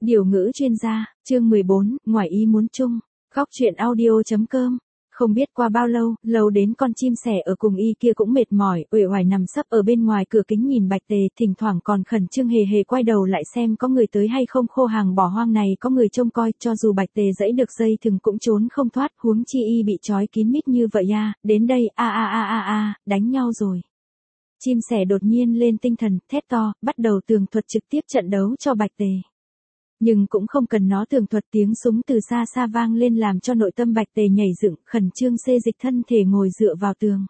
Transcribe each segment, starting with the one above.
Điều ngữ chuyên gia, chương 14, ngoài ý muốn chung, góc chuyện audio.com. Không biết qua bao lâu, lâu đến con chim sẻ ở cùng y kia cũng mệt mỏi, uể oải nằm sấp ở bên ngoài cửa kính nhìn Bạch Tề, thỉnh thoảng còn khẩn trương hề hề quay đầu lại xem có người tới hay không. Khô hàng bỏ hoang này có người trông coi, cho dù Bạch Tề dẫy được dây thừng cũng trốn không thoát, huống chi y bị trói kín mít như vậy à. Đến đây, đánh nhau rồi. Chim sẻ đột nhiên lên tinh thần, thét to, bắt đầu tường thuật trực tiếp trận đấu cho Bạch Tề. Nhưng cũng không cần nó tường thuật, tiếng súng từ xa xa vang lên làm cho nội tâm Bạch Tề nhảy dựng, khẩn trương xê dịch thân thể ngồi dựa vào tường.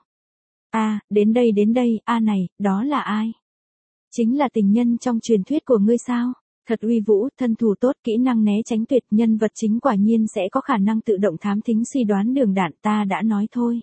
Đến đây, này, đó là ai? Chính là tình nhân trong truyền thuyết của ngươi sao? Thật uy vũ, thân thủ tốt, kỹ năng né tránh tuyệt, nhân vật chính quả nhiên sẽ có khả năng tự động thám thính suy đoán đường đạn, ta đã nói thôi.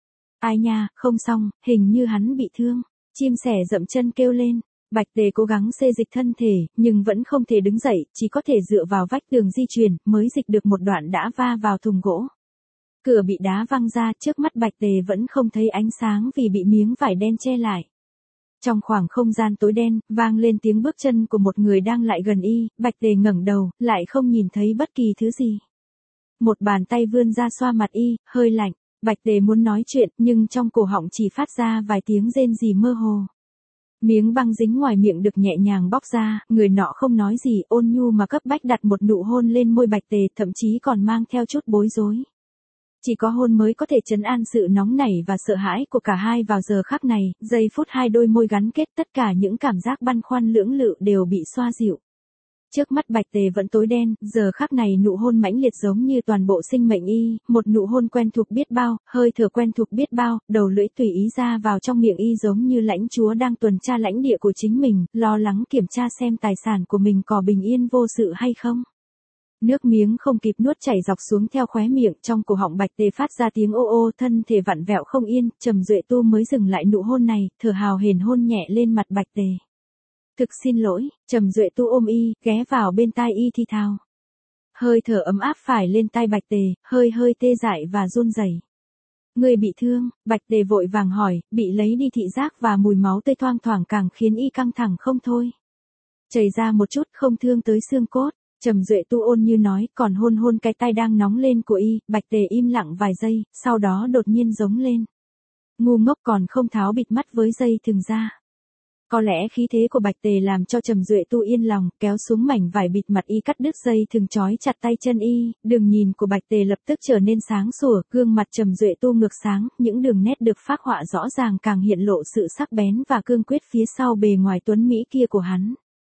Ai nha, không xong, hình như hắn bị thương. Chim sẻ dậm chân kêu lên. Bạch Tề cố gắng xê dịch thân thể, nhưng vẫn không thể đứng dậy, chỉ có thể dựa vào vách tường di chuyển, mới dịch được một đoạn đã va vào thùng gỗ. Cửa bị đá văng ra, trước mắt Bạch Tề vẫn không thấy ánh sáng vì bị miếng vải đen che lại. Trong khoảng không gian tối đen, vang lên tiếng bước chân của một người đang lại gần y, Bạch Tề ngẩng đầu, lại không nhìn thấy bất kỳ thứ gì. Một bàn tay vươn ra xoa mặt y, hơi lạnh. Bạch Tề muốn nói chuyện, nhưng trong cổ họng chỉ phát ra vài tiếng rên rỉ mơ hồ. Miếng băng dính ngoài miệng được nhẹ nhàng bóc ra, người nọ không nói gì, ôn nhu mà cấp bách đặt một nụ hôn lên môi Bạch Tề, thậm chí còn mang theo chút bối rối. Chỉ có hôn mới có thể trấn an sự nóng nảy và sợ hãi của cả hai vào giờ khắc này, giây phút hai đôi môi gắn kết, tất cả những cảm giác băn khoăn lưỡng lự đều bị xoa dịu. Trước mắt Bạch Tề vẫn tối đen, giờ khắc này nụ hôn mãnh liệt giống như toàn bộ sinh mệnh y, một nụ hôn quen thuộc biết bao, hơi thở quen thuộc biết bao, đầu lưỡi tùy ý ra vào trong miệng y giống như lãnh chúa đang tuần tra lãnh địa của chính mình, lo lắng kiểm tra xem tài sản của mình có bình yên vô sự hay không. Nước miếng không kịp nuốt chảy dọc xuống theo khóe miệng, trong cổ họng Bạch Tề phát ra tiếng ô ô, thân thể vặn vẹo không yên, Trầm Duệ Tu mới dừng lại nụ hôn này, thở hào hển hôn nhẹ lên mặt Bạch Tề. Thực xin lỗi, Trầm Duệ Tu ôm y, ghé vào bên tai y thi thào. Hơi thở ấm áp phải lên tai Bạch Tề, hơi tê dại và run rẩy. Người bị thương, Bạch Tề vội vàng hỏi, bị lấy đi thị giác và mùi máu tươi thoang thoảng càng khiến y căng thẳng không thôi. Chảy ra một chút, không thương tới xương cốt. Trầm Duệ Tu ôn như nói, còn hôn cái tay đang nóng lên của y. Bạch Tề im lặng vài giây, sau đó đột nhiên giống lên. Ngu ngốc, còn không tháo bịt mắt với dây thừng ra. Có lẽ khí thế của Bạch Tề làm cho Trầm Duệ Tu yên lòng, kéo xuống mảnh vải bịt mặt y, cắt đứt dây thừng trói chặt tay chân y, đường nhìn của Bạch Tề lập tức trở nên sáng sủa, gương mặt Trầm Duệ Tu ngược sáng, những đường nét được phác họa rõ ràng càng hiện lộ sự sắc bén và cương quyết phía sau bề ngoài tuấn mỹ kia của hắn.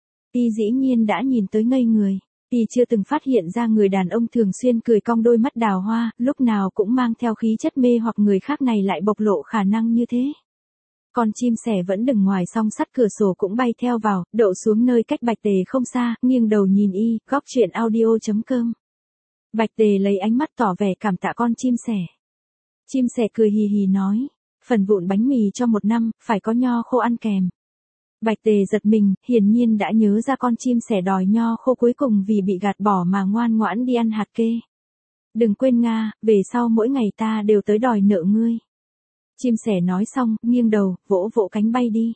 Y dĩ nhiên đã nhìn tới ngây người. Y chưa từng phát hiện ra người đàn ông thường xuyên cười cong đôi mắt đào hoa, lúc nào cũng mang theo khí chất mê hoặc người khác này lại bộc lộ khả năng như thế. Con chim sẻ vẫn đứng ngoài song sắt cửa sổ cũng bay theo vào, đậu xuống nơi cách Bạch Tề không xa, nghiêng đầu nhìn y, góc chuyện audio.com. Bạch Tề lấy ánh mắt tỏ vẻ cảm tạ con chim sẻ. Chim sẻ cười hì hì nói, phần vụn bánh mì cho 1 năm, phải có nho khô ăn kèm. Bạch Tề giật mình, hiển nhiên đã nhớ ra con chim sẻ đòi nho khô cuối cùng vì bị gạt bỏ mà ngoan ngoãn đi ăn hạt kê. Đừng quên Nga, về sau mỗi ngày ta đều tới đòi nợ ngươi. Chim sẻ nói xong, nghiêng đầu, vỗ cánh bay đi.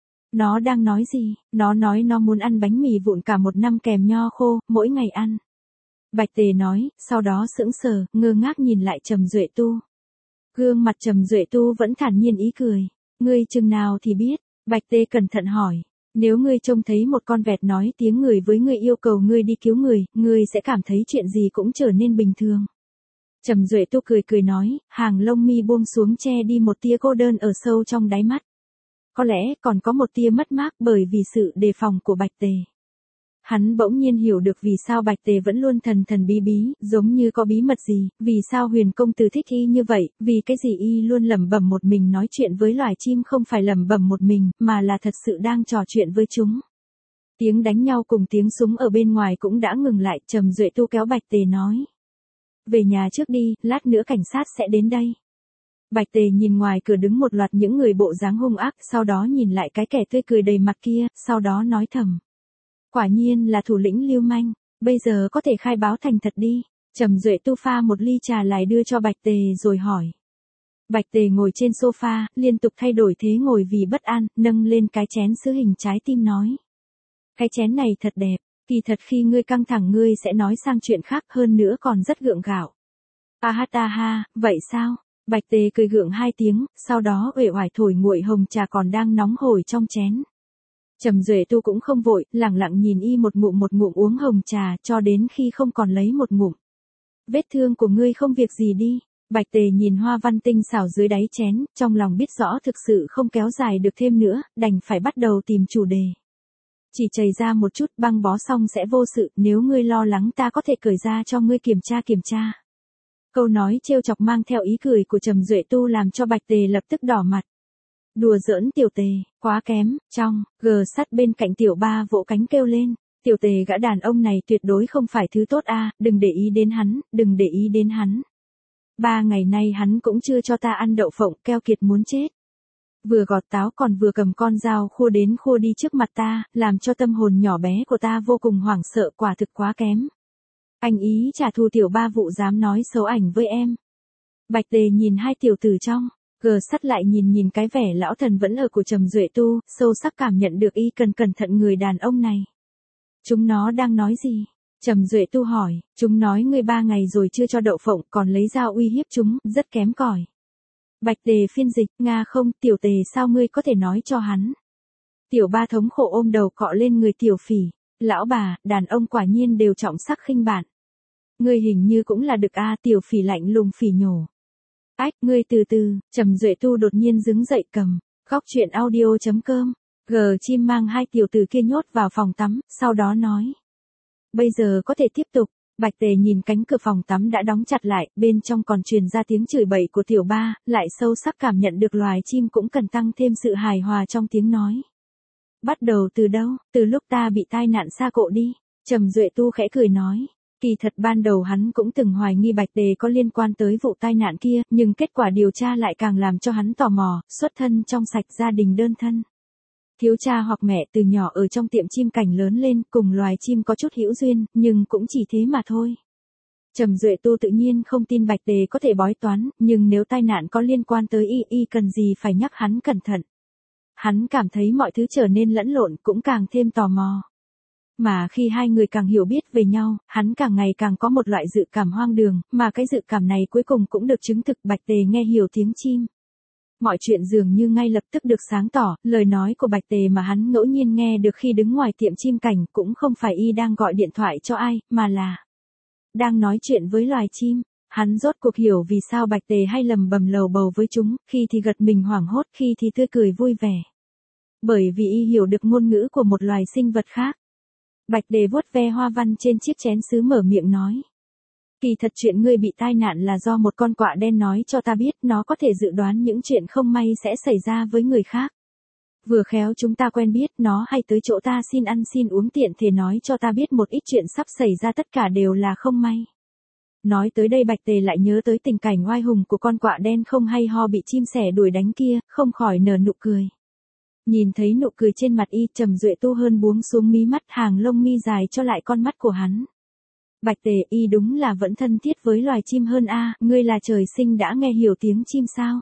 Nó đang nói gì? Nó nói nó muốn ăn bánh mì vụn cả 1 năm kèm nho khô, mỗi ngày ăn. Bạch Tề nói, sau đó sững sờ, ngơ ngác nhìn lại Trầm Duệ Tu. Gương mặt Trầm Duệ Tu vẫn thản nhiên ý cười. Ngươi chừng nào thì biết? Bạch Tề cẩn thận hỏi. Nếu ngươi trông thấy một con vẹt nói tiếng người với ngươi yêu cầu ngươi đi cứu người, ngươi sẽ cảm thấy chuyện gì cũng trở nên bình thường. Trầm Duệ Tu cười nói, hàng lông mi buông xuống che đi một tia cô đơn ở sâu trong đáy mắt. Có lẽ còn có một tia mất mát bởi vì sự đề phòng của Bạch Tề. Hắn bỗng nhiên hiểu được vì sao Bạch Tề vẫn luôn thần bí bí, giống như có bí mật gì, vì sao Huyền công tử thích y như vậy, vì cái gì y luôn lẩm bẩm một mình nói chuyện với loài chim, không phải lẩm bẩm một mình, mà là thật sự đang trò chuyện với chúng. Tiếng đánh nhau cùng tiếng súng ở bên ngoài cũng đã ngừng lại, Trầm Duệ Tu kéo Bạch Tề nói. Về nhà trước đi, lát nữa cảnh sát sẽ đến đây. Bạch Tề nhìn ngoài cửa đứng một loạt những người bộ dáng hung ác, sau đó nhìn lại cái kẻ tươi cười đầy mặt kia, sau đó nói thầm. Quả nhiên là thủ lĩnh lưu manh, bây giờ có thể khai báo thành thật đi. Trầm Duệ Tu pha một ly trà lại đưa cho Bạch Tề rồi hỏi. Bạch Tề ngồi trên sofa, liên tục thay đổi thế ngồi vì bất an, nâng lên cái chén sứ hình trái tim nói. Cái chén này thật đẹp, Kỳ thật khi ngươi căng thẳng ngươi sẽ nói sang chuyện khác, hơn nữa còn rất gượng gạo. A ha, vậy sao? Bạch Tề cười gượng 2 tiếng, sau đó uể oải thổi nguội hồng trà còn đang nóng hổi trong chén. Trầm Duệ Tu cũng không vội, lẳng lặng nhìn y một ngụm uống hồng trà cho đến khi không còn lấy một ngụm. Vết thương của ngươi không việc gì đi. Bạch Tề nhìn hoa văn tinh xảo dưới đáy chén, trong lòng biết rõ thực sự không kéo dài được thêm nữa, đành phải bắt đầu tìm chủ đề. Chỉ chảy ra một chút, băng bó xong sẽ vô sự, nếu ngươi lo lắng ta có thể cởi ra cho ngươi kiểm tra. Câu nói trêu chọc mang theo ý cười của Trầm Duệ Tu làm cho Bạch Tề lập tức đỏ mặt. Đùa giỡn Tiểu Tề, quá kém, gờ sắt bên cạnh Tiểu Ba vỗ cánh kêu lên. Tiểu Tề gã đàn ông này tuyệt đối không phải thứ tốt a, đừng để ý đến hắn. 3 ngày nay hắn cũng chưa cho ta ăn đậu phộng, keo kiệt muốn chết. Vừa gọt táo còn vừa cầm con dao khua đến khua đi trước mặt ta, làm cho tâm hồn nhỏ bé của ta vô cùng hoảng sợ, quả thực quá kém. Anh ý trả thù Tiểu Ba vụ dám nói xấu ảnh với em. Bạch Tề nhìn hai tiểu tử trong gờ sắt lại nhìn cái vẻ lão thần vẫn ở của Trầm Duệ Tu, sâu sắc cảm nhận được y cẩn thận người đàn ông này. Chúng nó đang nói gì? Trầm Duệ Tu hỏi, chúng nói ngươi 3 ngày rồi chưa cho đậu phộng còn lấy dao uy hiếp chúng, rất kém cỏi. Bạch Tề phiên dịch, Nga không, Tiểu Tề sao ngươi có thể nói cho hắn? Tiểu Ba thống khổ ôm đầu cọ lên người Tiểu Phỉ, lão bà, đàn ông quả nhiên đều trọng sắc khinh bạn. Ngươi hình như cũng là đực a, Tiểu Phỉ lạnh lùng phỉ nhổ. Ách, ngươi từ từ, Trầm Duệ Tu đột nhiên đứng dậy cầm, góc chuyện audio.com, chim mang hai tiểu tử kia nhốt vào phòng tắm, sau đó nói. Bây giờ có thể tiếp tục. Bạch Tề nhìn cánh cửa phòng tắm đã đóng chặt lại, bên trong còn truyền ra tiếng chửi bậy của Tiểu Ba, lại sâu sắc cảm nhận được loài chim cũng cần tăng thêm sự hài hòa trong tiếng nói. Bắt đầu từ đâu? Từ lúc ta bị tai nạn xa cộ đi. Trầm Duệ Tu khẽ cười nói. Kỳ thật ban đầu hắn cũng từng hoài nghi Bạch Tề có liên quan tới vụ tai nạn kia, nhưng kết quả điều tra lại càng làm cho hắn tò mò, xuất thân trong sạch gia đình đơn thân. Thiếu cha hoặc mẹ từ nhỏ ở trong tiệm chim cảnh lớn lên, cùng loài chim có chút hữu duyên, nhưng cũng chỉ thế mà thôi. Trầm Duệ Tu tự nhiên không tin Bạch Tề có thể bói toán, nhưng nếu tai nạn có liên quan tới y cần gì phải nhắc hắn cẩn thận. Hắn cảm thấy mọi thứ trở nên lẫn lộn, cũng càng thêm tò mò. Mà khi hai người càng hiểu biết về nhau, hắn càng ngày càng có một loại dự cảm hoang đường, mà cái dự cảm này cuối cùng cũng được chứng thực. Bạch Tề nghe hiểu tiếng chim. Mọi chuyện dường như ngay lập tức được sáng tỏ, lời nói của Bạch Tề mà hắn ngẫu nhiên nghe được khi đứng ngoài tiệm chim cảnh cũng không phải y đang gọi điện thoại cho ai, mà là đang nói chuyện với loài chim. Hắn rốt cuộc hiểu vì sao Bạch Tề hay lầm bầm lầu bầu với chúng, khi thì gật mình hoảng hốt, khi thì tươi cười vui vẻ. Bởi vì y hiểu được ngôn ngữ của một loài sinh vật khác. Bạch Tề vuốt ve hoa văn trên chiếc chén sứ mở miệng nói. Kỳ thật chuyện ngươi bị tai nạn là do một con quạ đen nói cho ta biết, nó có thể dự đoán những chuyện không may sẽ xảy ra với người khác. Vừa khéo chúng ta quen biết, nó hay tới chỗ ta xin ăn xin uống, tiện thể nói cho ta biết một ít chuyện sắp xảy ra, tất cả đều là không may. Nói tới đây Bạch Tề lại nhớ tới tình cảnh oai hùng của con quạ đen không hay ho bị chim sẻ đuổi đánh kia, không khỏi nở nụ cười. Nhìn thấy nụ cười trên mặt y, Trầm Duệ Tu hơn buông xuống mí mắt, hàng lông mi dài cho lại con mắt của hắn. Bạch Tề, y đúng là vẫn thân thiết với loài chim hơn a, ngươi là trời sinh đã nghe hiểu tiếng chim sao?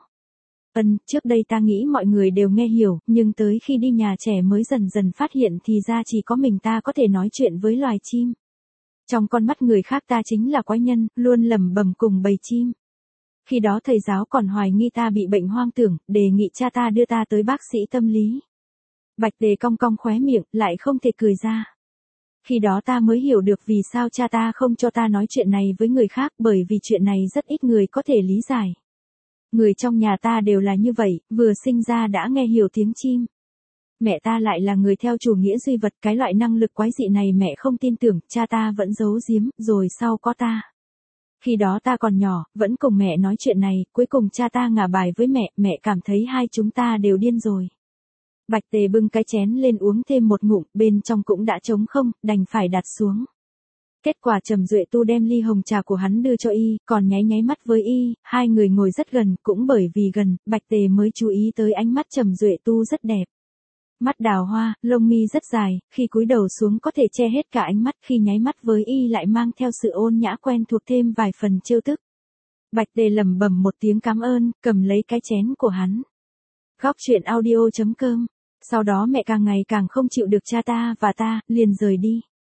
Trước đây ta nghĩ mọi người đều nghe hiểu, nhưng tới khi đi nhà trẻ mới dần dần phát hiện thì ra chỉ có mình ta có thể nói chuyện với loài chim. Trong con mắt người khác ta chính là quái nhân, luôn lẩm bẩm cùng bầy chim. Khi đó thầy giáo còn hoài nghi ta bị bệnh hoang tưởng, đề nghị cha ta đưa ta tới bác sĩ tâm lý. Bạch Tề cong cong khóe miệng, lại không thể cười ra. Khi đó ta mới hiểu được vì sao cha ta không cho ta nói chuyện này với người khác, bởi vì chuyện này rất ít người có thể lý giải. Người trong nhà ta đều là như vậy, vừa sinh ra đã nghe hiểu tiếng chim. Mẹ ta lại là người theo chủ nghĩa duy vật, cái loại năng lực quái dị này mẹ không tin tưởng, cha ta vẫn giấu giếm, rồi sau có ta. Khi đó ta còn nhỏ, vẫn cùng mẹ nói chuyện này, cuối cùng cha ta ngả bài với mẹ cảm thấy hai chúng ta đều điên rồi. Bạch Tề bưng cái chén lên uống thêm một ngụm, bên trong cũng đã trống không, đành phải đặt xuống. Kết quả Trầm Duệ Tu đem ly hồng trà của hắn đưa cho y, còn nháy mắt với y, hai người ngồi rất gần, cũng bởi vì gần, Bạch Tề mới chú ý tới ánh mắt Trầm Duệ Tu rất đẹp. Mắt đào hoa, lông mi rất dài, khi cúi đầu xuống có thể che hết cả ánh mắt, khi nháy mắt với y lại mang theo sự ôn nhã quen thuộc thêm vài phần trêu tức. Bạch Tề lẩm bẩm một tiếng cảm ơn, cầm lấy cái chén của hắn. Góc chuyện audio.com. Sau đó mẹ càng ngày càng không chịu được cha ta và ta, liền rời đi.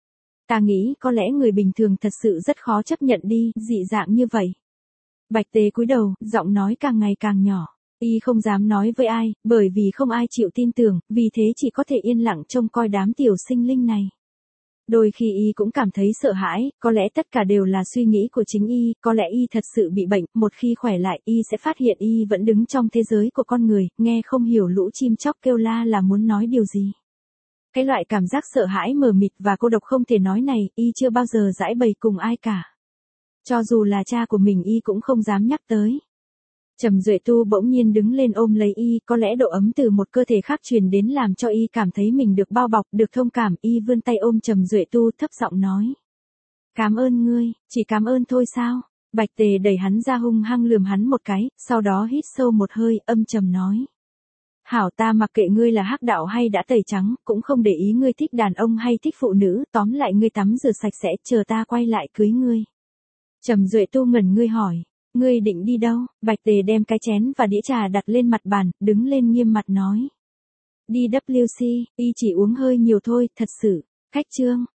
Ta nghĩ có lẽ người bình thường thật sự rất khó chấp nhận đi, dị dạng như vậy. Bạch Tề cúi đầu, giọng nói càng ngày càng nhỏ. Y không dám nói với ai, bởi vì không ai chịu tin tưởng, vì thế chỉ có thể yên lặng trông coi đám tiểu sinh linh này. Đôi khi Y cũng cảm thấy sợ hãi, có lẽ tất cả đều là suy nghĩ của chính Y, có lẽ Y thật sự bị bệnh, một khi khỏe lại Y sẽ phát hiện Y vẫn đứng trong thế giới của con người, nghe không hiểu lũ chim chóc kêu la là muốn nói điều gì. Cái loại cảm giác sợ hãi mờ mịt và cô độc không thể nói này, Y chưa bao giờ giãi bày cùng ai cả. Cho dù là cha của mình Y cũng không dám nhắc tới. Trầm Duệ Tu bỗng nhiên đứng lên ôm lấy Y, có lẽ độ ấm từ một cơ thể khác truyền đến làm cho Y cảm thấy mình được bao bọc, được thông cảm. Y vươn tay ôm Trầm Duệ Tu thấp giọng nói. Cảm ơn ngươi, chỉ cảm ơn thôi sao? Bạch Tề đẩy hắn ra hung hăng lườm hắn một cái, sau đó hít sâu một hơi, âm trầm nói. Hảo, ta mặc kệ ngươi là hắc đạo hay đã tẩy trắng, cũng không để ý ngươi thích đàn ông hay thích phụ nữ, tóm lại ngươi tắm rửa sạch sẽ, chờ ta quay lại cưới ngươi. Trầm Duệ Tu ngẩn ngươi hỏi. Ngươi định đi đâu? Bạch Tề đem cái chén và đĩa trà đặt lên mặt bàn, đứng lên nghiêm mặt nói. Đi WC, Y chỉ uống hơi nhiều thôi, thật sự. Khách trương.